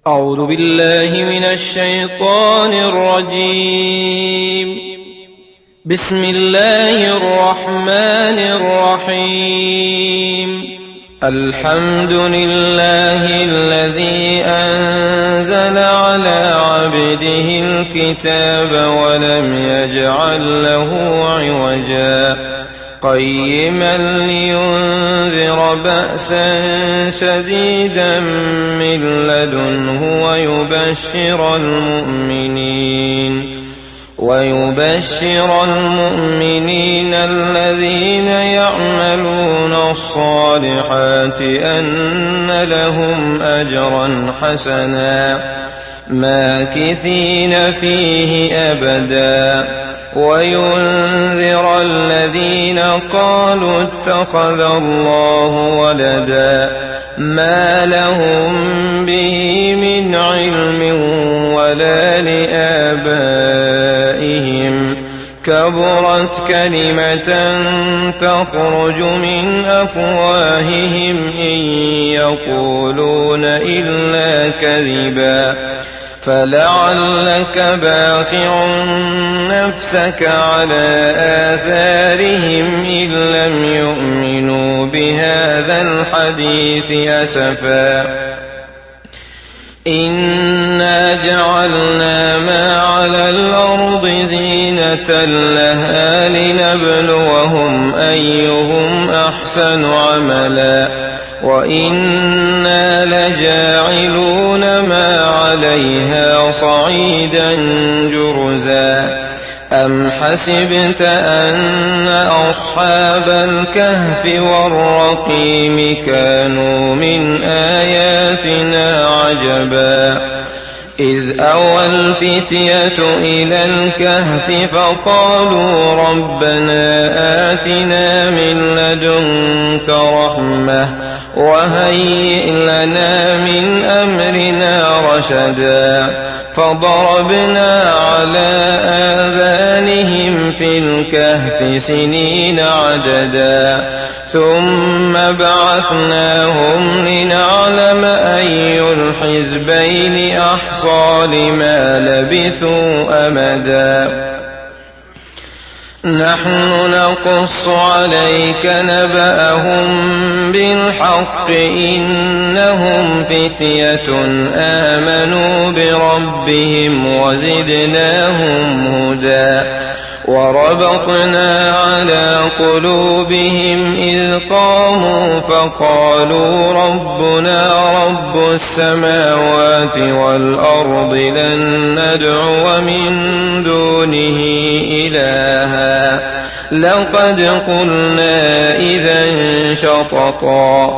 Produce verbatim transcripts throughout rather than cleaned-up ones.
أعوذ بالله من الشيطان الرجيم. بسم الله الرحمن الرحيم. الحمد لله الذي أنزل على عبده الكتاب ولم يجعل له عوجا قيما لينذر بأسا شديدا من لدنه ويبشر المؤمنين ويبشر المؤمنين الذين يعملون الصالحات أن لهم أجرا حسنا ماكثين فيه أبدا وينذر الذين قالوا اتخذ الله ولدا ما لهم به من علم ولا لآبائهم كبرت كلمة تخرج من أفواههم إن يقولون إلا كذبا فلعلك باخع نفسك على آثارهم إن لم يؤمنوا بهذا الحديث أسفا إنا جعلنا ما على الأرض زينة لها لنبلوهم أيهم أحسن عملا وإنا لجاعلون ما عليها صعيدا جرزا أم حسبت أن أصحاب الكهف والرقيم كانوا من آياتنا عجبا إذ أوى الفتية إلى الكهف فقالوا ربنا آتنا من لدنك رحمة وهيئ لنا من أمرنا رشدا فضربنا على آذانهم في الكهف سنين عددا ثم بعثناهم لنعلم أي الحزبين أحصى لما لبثوا أمدا نحن نقص عليك نبأهم بالحق إنهم فتية آمنوا بربهم وزدناهم هدى وربطنا على قلوبهم إذ قاموا فقالوا ربنا رب السماوات والأرض لن ندعو من دونه إلها لقد قلنا إذا شططا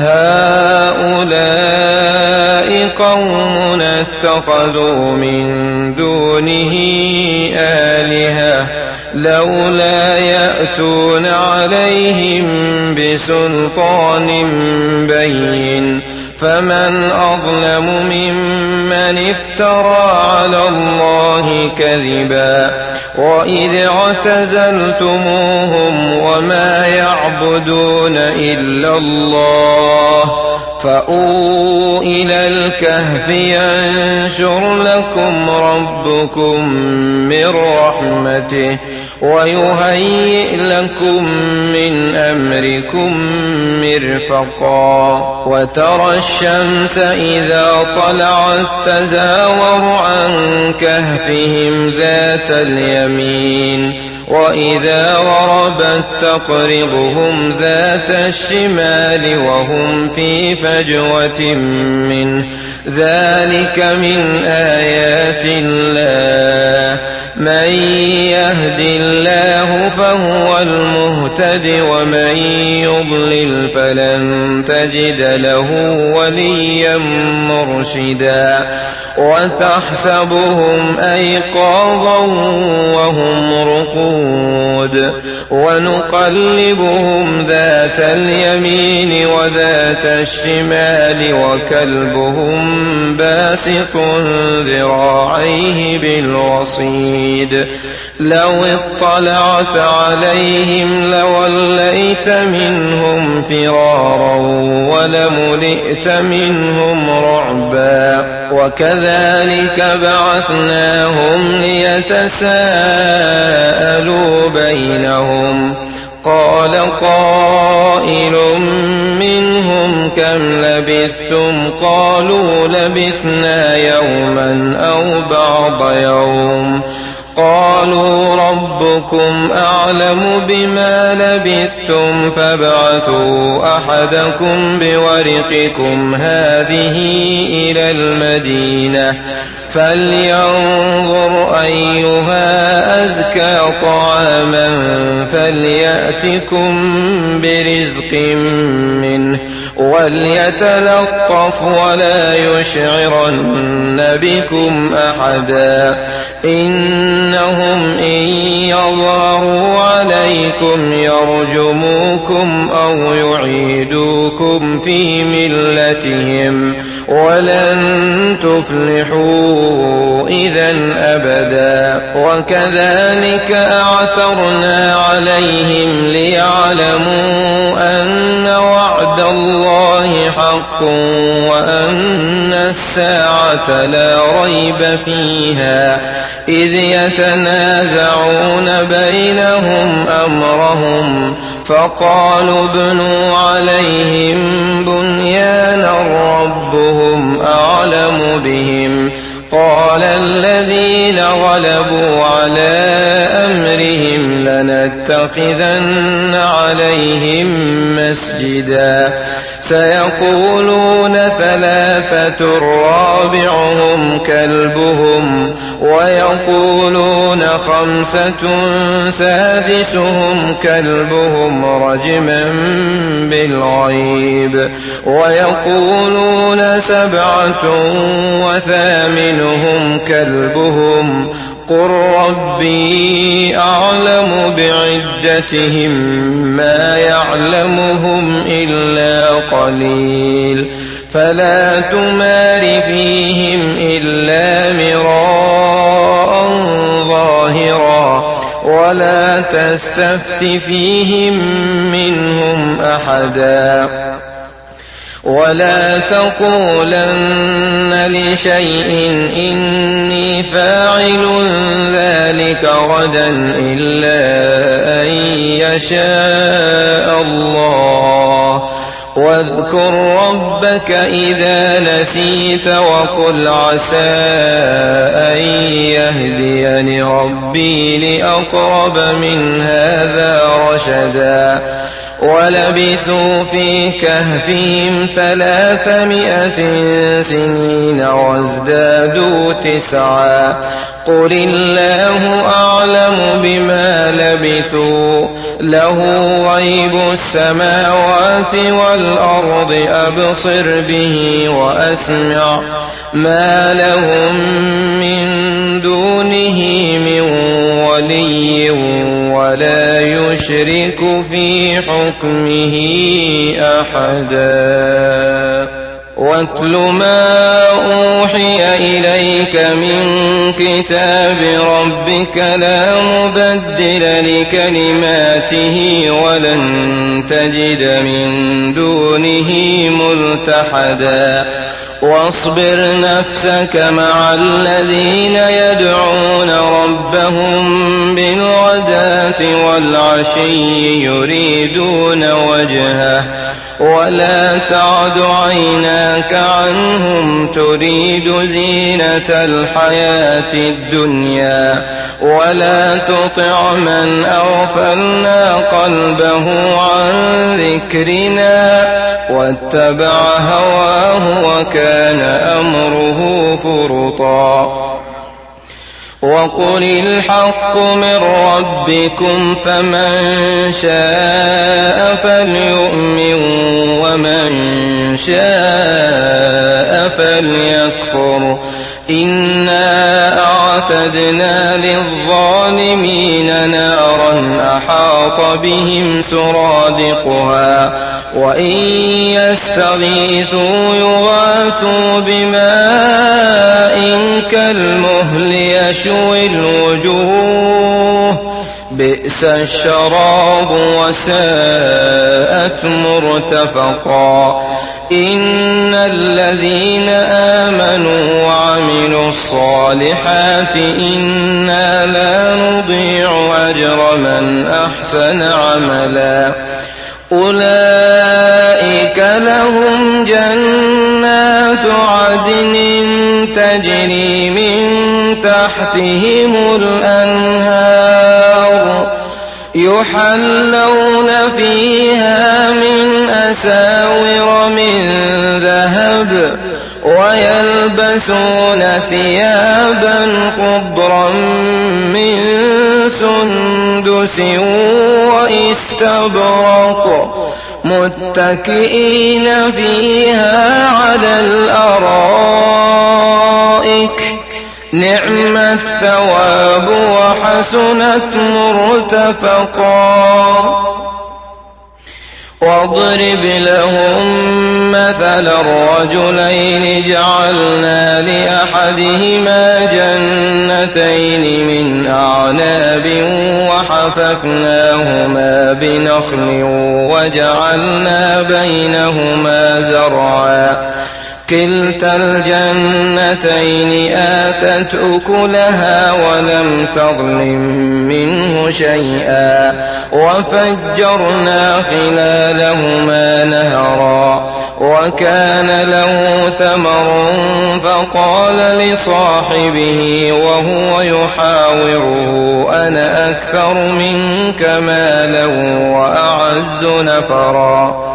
هؤلاء قومنا اتخذوا من دونه آلهة لولا يأتون عليهم بسلطان بين فمن أظلم ممن افترى على الله كذبا وإذ اعتزلتموهم وما يعبدون إلا الله فأووا إلى الكهف ينشر لكم ربكم من رحمته ويهيئ لكم من أمركم مرفقا وترى الشمس إذا طلعت تزاور عن كهفهم ذات اليمين وإذا غربت تقرضهم ذات الشمال وهم في فجوة منه ذلك من آيات الله من يهد الله فهو المهتد ومن يضلل فلن تجد له وليا مرشدا وتحسبهم أيقاظا وهم رقود ونقلبهم ذات اليمين وذات الشمال وكلبهم باسط ذراعيه بالوصيد لو اطلعت عليهم لوليت منهم فرارا ولملئت منهم رعبا وكذلك بعثناهم ليتساءلوا بينهم قال قائل منهم كم لبثتم قالوا لبثنا يوما أو بعض يوم قالوا ربكم أعلم بما لبثتم فابعثوا أحدكم بورقكم هذه إلى المدينة فلينظر أيها أزكى طعاما فليأتكم برزق منه وليتلطف ولا يشعرن بكم أحدا إنهم إن يظهروا عليكم يرجموكم أو يعيدوكم في ملتهم ولن تفلحوا إذا أبدا وكذلك أعثرنا عليهم ليعلموا أن وعد الله حق وأن الساعة لا ريب فيها إذ يتنازعون بينهم أمرهم فقالوا ابنوا عليهم بنيانا ربهم أعلم بهم قال الذين غلبوا على أمرهم لنتخذن عليهم مسجدا سيقولون ثلاثة رابعهم كلبهم ويقولون خمسة سادسهم كلبهم رجما بالغيب ويقولون سبعة وثامنهم كلبهم قل ربي أعلم بعدتهم ما يعلمهم إلا قليل فلا تمار فيهم إلا مراء ظاهرا ولا تستفت فيهم منهم أحدا ولا تقولن لشيء إني فاعل ذلك غدا إلا أن يشاء الله واذكر ربك إذا نسيت وقل عسى أن يهديني ربي لأقرب من هذا رشدا ولبثوا في كهفهم ثلاثمائة سنين وازدادوا تسعا قل الله أعلم بما لبثوا له غيب السماوات والأرض أبصر به وأسمع ما لهم من دونه من ولي ولا يشرك في حكمه أحدا واتل ما أوحي إليك من كتاب ربك لا مبدل لكلماته ولن تجد من دونه ملتحدا واصبر نفسك مع الذين يدعون ربهم بالغداة والعشي يريدون وجهه ولا تعد عيناك عنهم تريد زينة الحياة الدنيا ولا تطع من أغفلنا قلبه عن ذكرنا واتبع هواه وكان أمره فرطا وقل الحق من ربكم فمن شاء فليؤمن ومن شاء فليكفر إنا أعتدنا للظالمين نارا أحاط بهم سرادقها وإن يستغيثوا يغاثوا بماء كالمهل يشوي الوجوه بئس بئس الشراب وساءت مرتفقا إن الذين آمنوا وعملوا الصالحات إنا لا نضيع أجر من أحسن عملا أولئك لهم جنات عدن تجري من تحتهم الأنهار يحلون فيها من أساور من ذهب ويلبسون ثيابا خضرا من سندس واستبرق متكئين فيها على الأرائك نعم الثواب وحسنت مرتفقا واضرب لهم مثل الرجلين جعلنا لأحدهما جنتين من أعناب وحففناهما بنخل وجعلنا بينهما زرعا كلتا الجنتين آتت أكلها ولم تظلم منه شيئا وفجرنا خلالهما نهرا وكان له ثمر فقال لصاحبه وهو يحاوره أنا أكثر منك مالا وأعز نفرا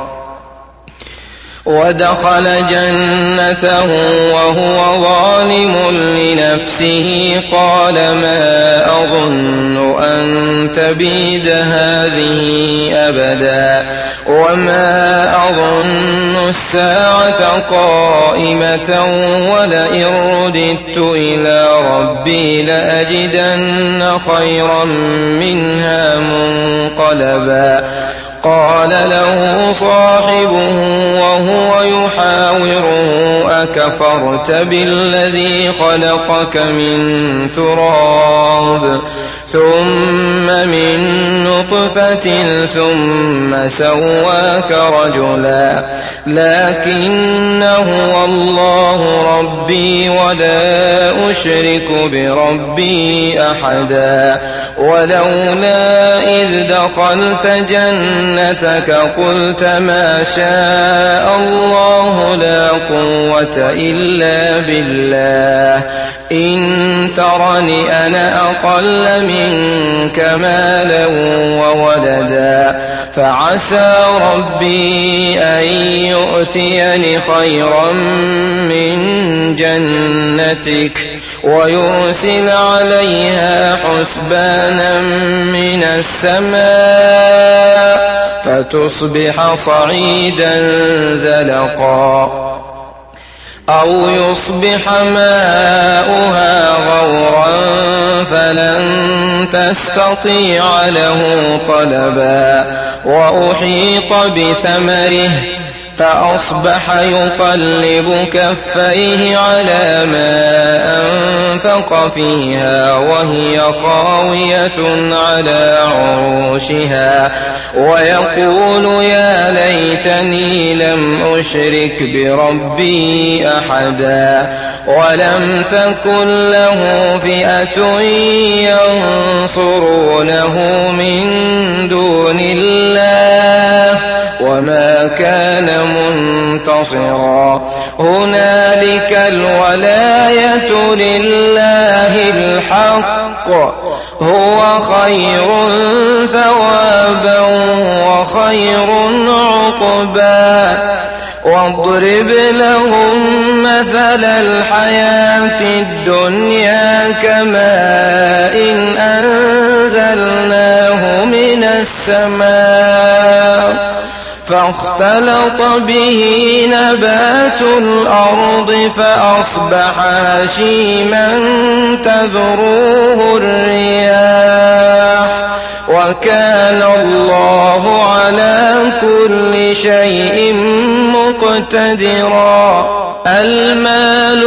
ودخل جنته وهو ظالم لنفسه قال ما أظن أن تبيد هذه أبدا وما أظن الساعة قائمة ولئن رددت إلى ربي لأجدن خيرا منها منقلبا قال له صاحبه وهو يحاوره أكفرت بالذي خلقك من تراب ثم من نطفة ثم سواك رجلا لكن هو الله ربي ولا أشرك بربي أحدا ولولا إذ دخلت جنتك قلت ما شاء الله لا قوة إلا بالله إن ترني أنا أقل منك مالا وولدا فعسى ربي أن يؤتيني خيرا من جنتك ويرسل عليها حسبانا من السماء فتصبح صعيدا زلقا أو يصبح ماؤها غورا فلن تستطيع له طلبا وأحيط بثمره فأصبح يقلب كفيه على ما أنفق فيها وهي خاوية على عروشها ويقول يا ليتني لم أشرك بربي أحدا ولم تكن له فئة ينصرونه من دون الله وما كان منتصرا هنالك الولاية لله الحق هو خير ثوابا وخير عقبا واضرب لهم مثل الحياة الدنيا كماء إن أنزلناه من السماء فاختلط به نبات الأرض فأصبح هشيما تذروه الرياح وكان الله على كل شيء مقتدرا المال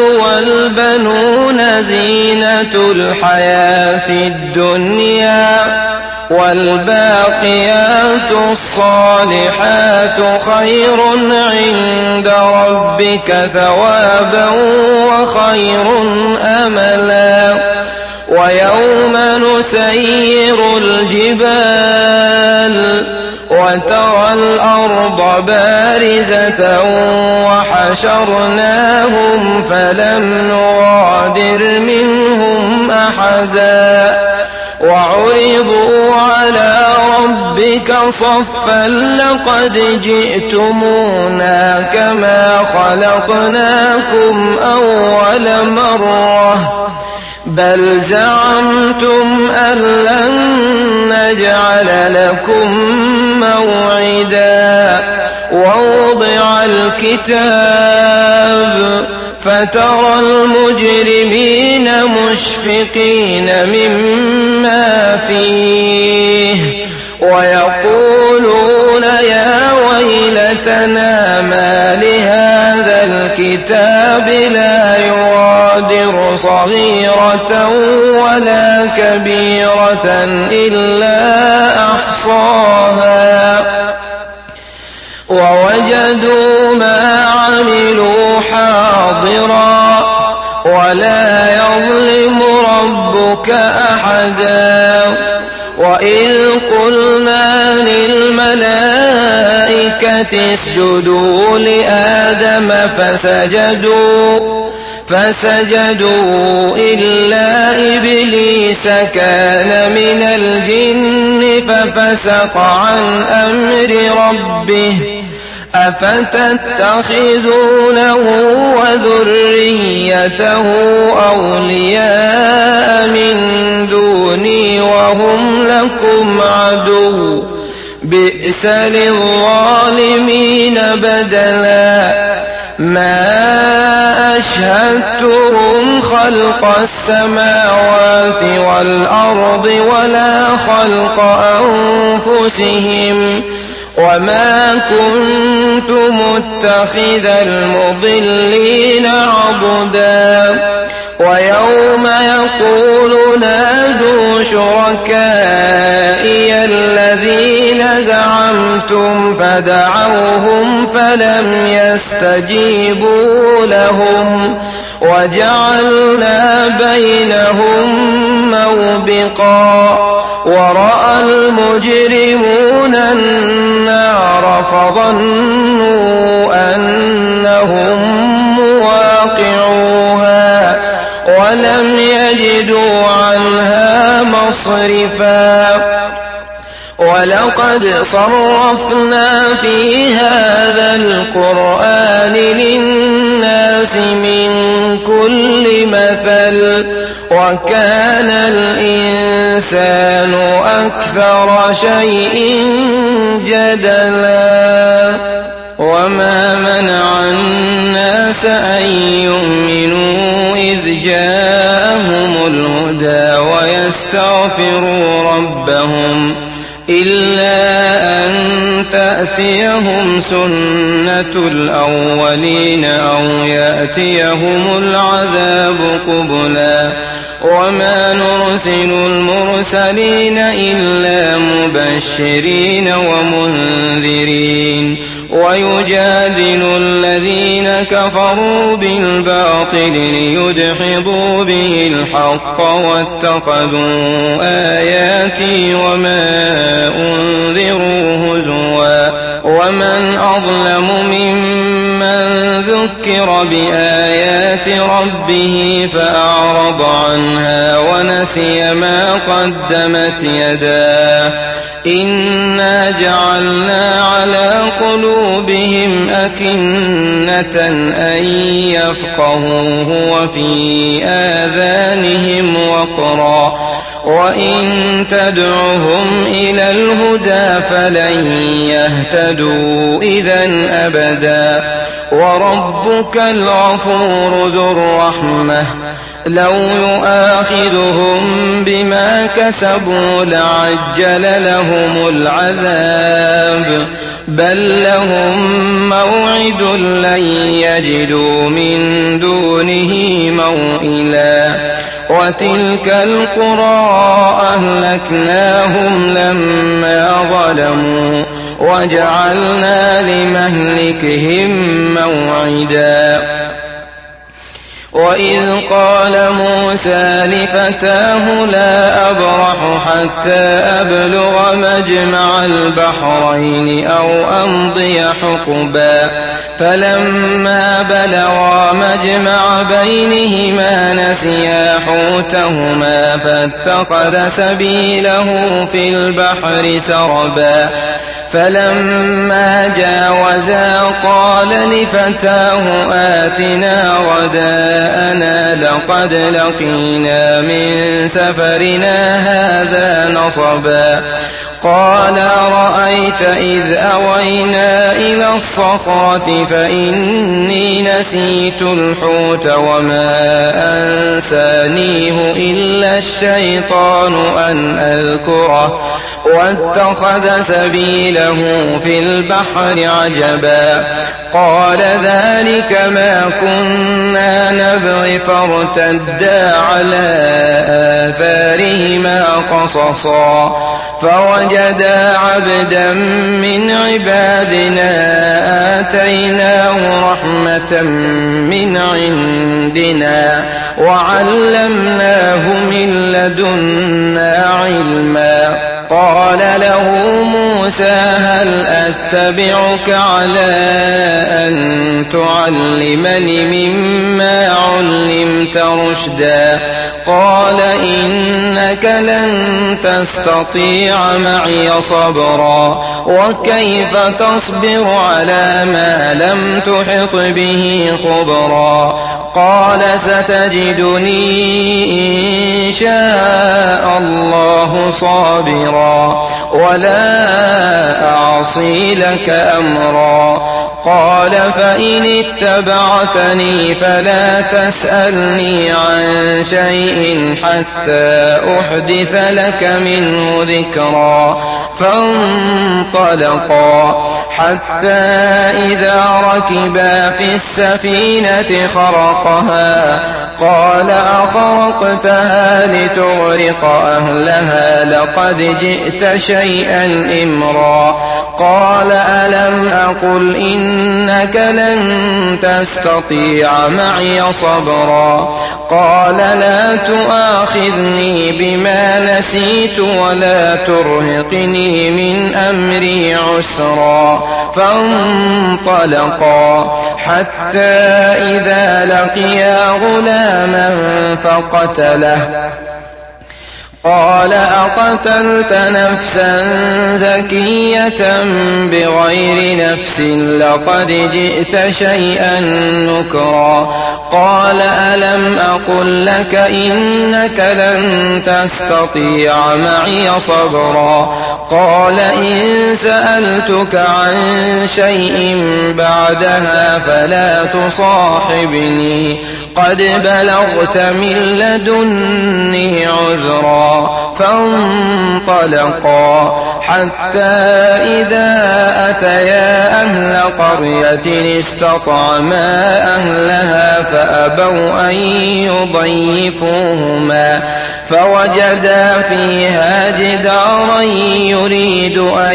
والبنون زينة الحياة الدنيا والباقيات الصالحات خير عند ربك ثوابا وخير أملا ويوم نسير الجبال وترى الأرض بارزة وحشرناهم فلم نغادر منهم أحدا وعرضوا على ربك صفا لقد جئتمونا كما خلقناكم أول مرة بل زعمتم أن لن نجعل لكم موعدا ووضع الكتاب فترى المجرمين مشفقين مما فيه ويقولون يا ويلتنا ما لهذا الكتاب لا يغادر صغيرة ولا كبيرة إلا أحصاها ووجدوا ما عملوا حاضرا ولا يظلم ربك أحدا وإذ قلنا للملائكة اسجدوا لآدم فسجدوا فسجدوا إلا إبليس كان من الجن ففسق عن أمر ربه أفتتخذونه وذريته أولياء من دوني وهم لكم عدو بئس للظالمين بدلا ما أشهدتهم خلق السماوات والأرض ولا خلق أنفسهم وما كنت متخذ المضلين عضدا ويوم يقول نادوا شركائي الذين زعمتم فدعوهم فلم يستجيبوا لهم وجعلنا بينهم موبقا ورأى المجرمون النار فظنوا أنهم مواقعوها ولم يجدوا عنها مصرفا ولقد صرفنا في هذا القرآن للناس من كل مثل وكان الإنسان أكثر شيء جدلا وما منع الناس أن يؤمنوا إذ جاءهم الهدى ويستغفروا ربهم إلا أن تأتيهم سنة الأولين أو يأتيهم العذاب قبلا وما نرسل المرسلين إلا مبشرين ومنذرين ويجادل الذين كفروا بالباطل ليدحضوا به الحق واتخذوا آياتي وما أنذروا هزوا ومن أظلم ممن ذكر بآيات ربه فأعرض عنها ونسي ما قدمت يداه إنا جعلنا على قلوبهم أكنة أن يفقهوه وفي آذانهم وقرا وإن تدعهم إلى الهدى فلن يهتدوا إذا أبدا وربك الغفور ذو الرحمة لو يؤاخذهم بما كسبوا لعجل لهم العذاب بل لهم موعد لن يجدوا من دونه موئلا وتلك القرى أهلكناهم لما ظلموا وجعلنا لمهلكهم موعدا وإذ قال موسى لفتاه لا أبرح حتى أبلغ مجمع البحرين أو أمضي حقبا فلما بلغا مجمع بينهما نسيا حوتهما فاتخذ سبيله في البحر سربا فلما جاوزا قال لفتاه آتنا غداءنا لقد لقينا من سفرنا هذا نصبا قال أرأيت إذ أوينا إلى الصخرة فإني نسيت الحوت وما أنسانيه إلا الشيطان أن أذكره واتخذ سبيله في البحر عجبا قال ذلك ما كنا نبغي فارتدا على آثارهما قصصا فوجدا عبدا من عبادنا آتيناه رحمة من عندنا وعلمناه من لدنا علما قال له موسى هل أتبعك على أن تعلمني مما علمت رشدا قال إنك لن تستطيع معي صبرا وكيف تصبر على ما لم تحط به خبرا قال ستجدني إن شاء الله صابرا ولا أعصي لك أمرا قال فإن اتبعتني فلا تسألني عن شيء حتى أحدث لك منه ذكرا فانطلقا حتى إذا ركبا في السفينة خرقها قال أخرقتها لتغرق أهلها لقد جئت شيئا إمرا قال ألم أقل إنك لن تستطيع معي صبرا قال لا تؤاخذني بما نسيت ولا ترهقني من أمري عسرا فانطلقا حتى إذا لقيا غلاما فقتله قال أقتلت نفسا زكية بغير نفس لقد جئت شيئا نكرا قال ألم أقل لك إنك لن تستطيع معي صبرا قال إن سألتك عن شيء بعدها فلا تصاحبني قد بلغت من لدني عذرا فانطلقا حتى إذا أتيا أهل قرية استطعما أهلها فأبوا أن يضيفوهما فوجدا فيها جدارا يريد أن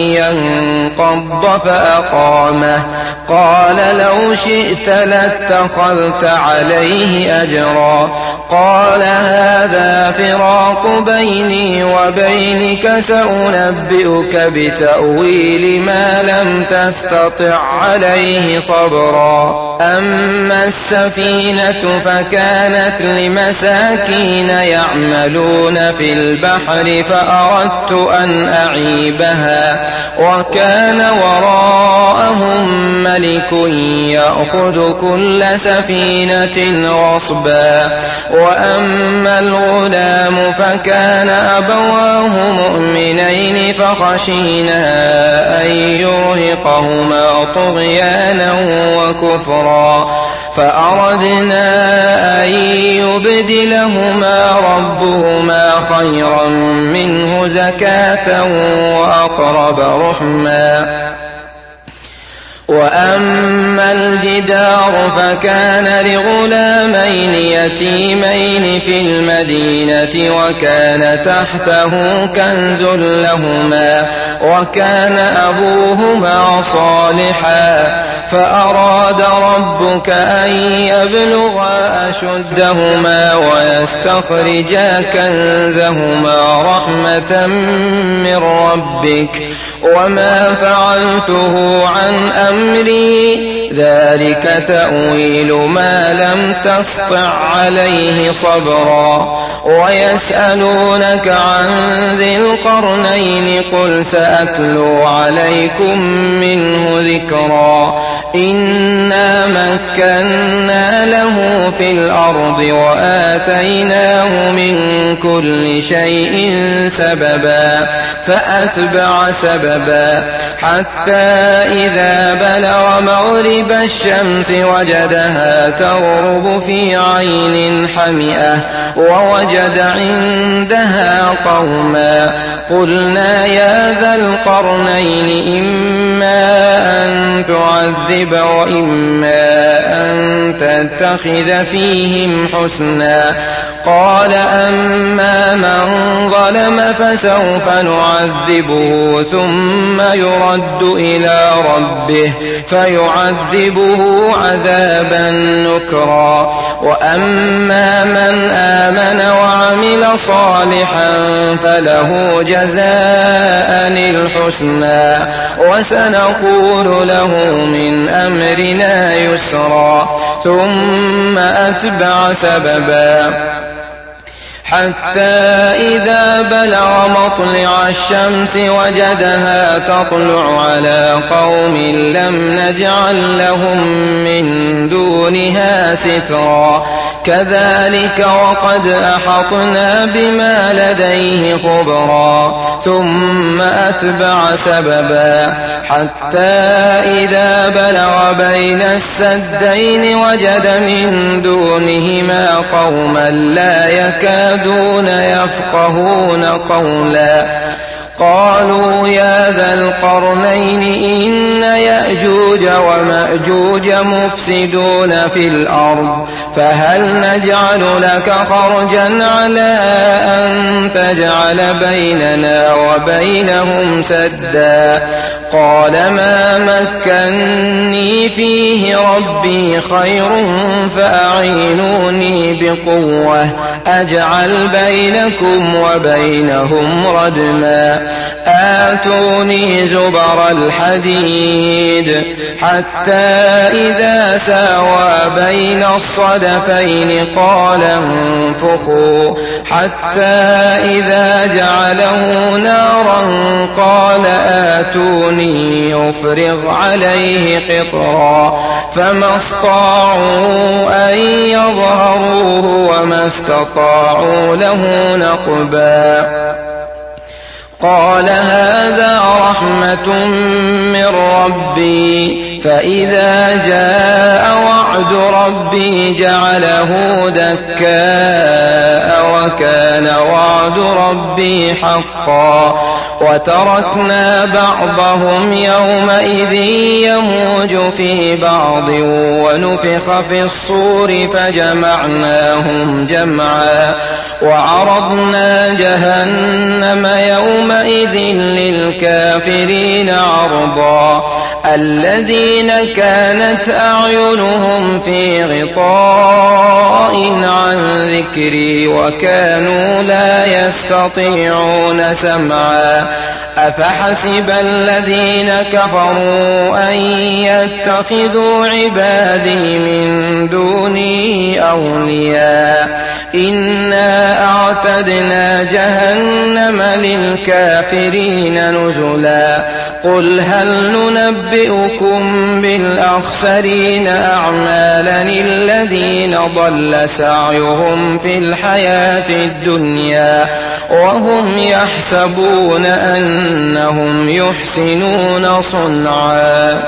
ينقض فأقامه قال لو شئت لاتخذت عليه أجرا قال هذا فراق بيني وبينك سأنبئك بتأويل ما لم تستطع عليه صبرا أما السفينة فكانت لمساكين يعملون في البحر فأردت أن أعيبها وكان وراءهم ملك يأخذ كل سفينة غصبا وأما الغلام فكان أبواه مؤمنين فخشينا أن يرهقهما طغيانا وكفرا فأردنا أن يبدلهما ربهما خيرا منه زكاة وأقرب رحما وأما الجدار فكان لغلامين يتيمين في المدينة وكان تحته كنز لهما وكان أبوهما صالحا فأراد ربك أن يبلغا أشدهما ويستخرجا كنزهما رحمة من ربك وما فعلته عن أمري ذلك تأويل ما لم تسطع عليه صبرا ويسألونك عن ذي القرنين قل سأتلو عليكم منه ذكرا إنا مكنا له في الأرض وآتيناه من كل شيء سببا فأتبع سببا حتى إذا بلغ مغرب الشمس وجدها تغرب في عين حمئة ووجد عندها قوما قلنا يا ذا القرنين إما أن تعذب وإما أن تتخذ فيهم حسنا قال أما من ظلم فسوف نعذبه ثم يرد إلى ربه فيعذبه عذابا نكرا وأما من آمن وعمل صالحا فله جزاء الحسنى وسنقول له من أمرنا يسرا ثم أتبع سببا حتى إذا بلغ مطلع الشمس وجدها تطلع على قوم لم نجعل لهم من دونها سترا كذلك وقد أحطنا بما لديه خبرا ثم أتبع سببا حتى إذا بلغ بين السدين وجد من دونهما قوما لا يكاد دون يفقهون قولا قالوا يا ذا القرنين إن يأجوج ومأجوج مفسدون في الأرض فهل نجعل لك خرجا على أن تجعل بيننا وبينهم سدا قال ما مكني فيه ربي خير فأعينوني بقوة أجعل بينكم وبينهم ردما آتوني زبر الحديد حتى إذا ساوى بين الصدفين قال انفخوا حتى إذا جعله نارا قال آتوني يفرغ عليه قطرا فما استطاعوا أن يظهروه وما استطاعوا له نقبا قال هذا رحمة من ربي فإذا جاء وعد ربي جعله دكاء وكان وعد ربي حقا وتركنا بعضهم يومئذ يموج في بعض ونفخ في الصور فجمعناهم جمعا وعرضنا جهنم يومئذ للكافرين عرضا الذين كانت أعينهم في غطاء عن ذكري وكانوا لا يستطيعون سمعا أفحسب الذين كفروا أن يتخذوا عبادي من دوني أولياء إنا أعتدنا جهنم للكافرين نزلا قل هل ننبئكم بالأخسرين أعمالا الذين ضل سعيهم في الحياة الدنيا وهم يحسبون أنهم يحسنون صنعا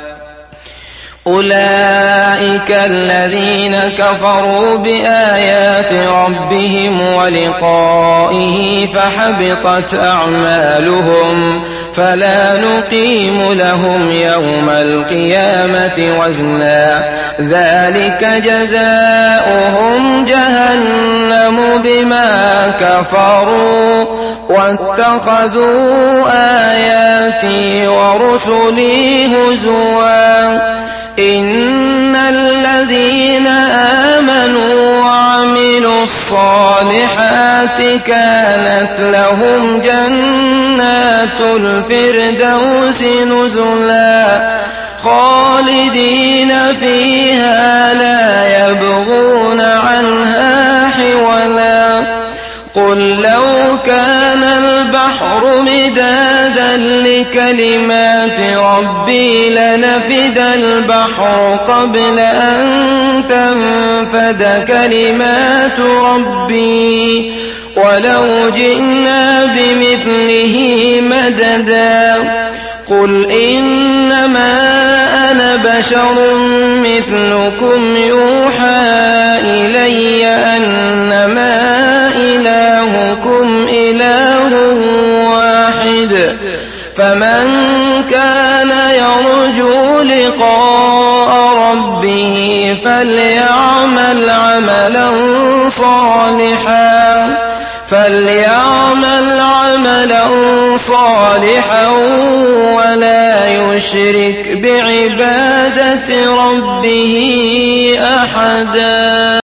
أولئك الذين كفروا بآيات ربهم ولقائه فحبطت أعمالهم فلا نقيم لهم يوم القيامة وزنا ذلك جزاؤهم جهنم بما كفروا واتخذوا آياتي ورسلي هزوا إن الذين آمنوا وعملوا الصالحات كانت لهم جنات الفردوس نزلا خالدين فيها لا يبغون عنها حولا قل لو كان البحر مدادا لكلمات ربي لنفد البحر قبل أن تنفد كلمات ربي ولو جئنا بمثله مددا قل إنما أنا بشر مثلكم يوحى إلي أنما إلهكم إله واحد فمن كان يرجو لقاء ربه فليعمل عملا صالحا فليعمل عملا صالحا ولا يشرك بعبادة ربه أحدا.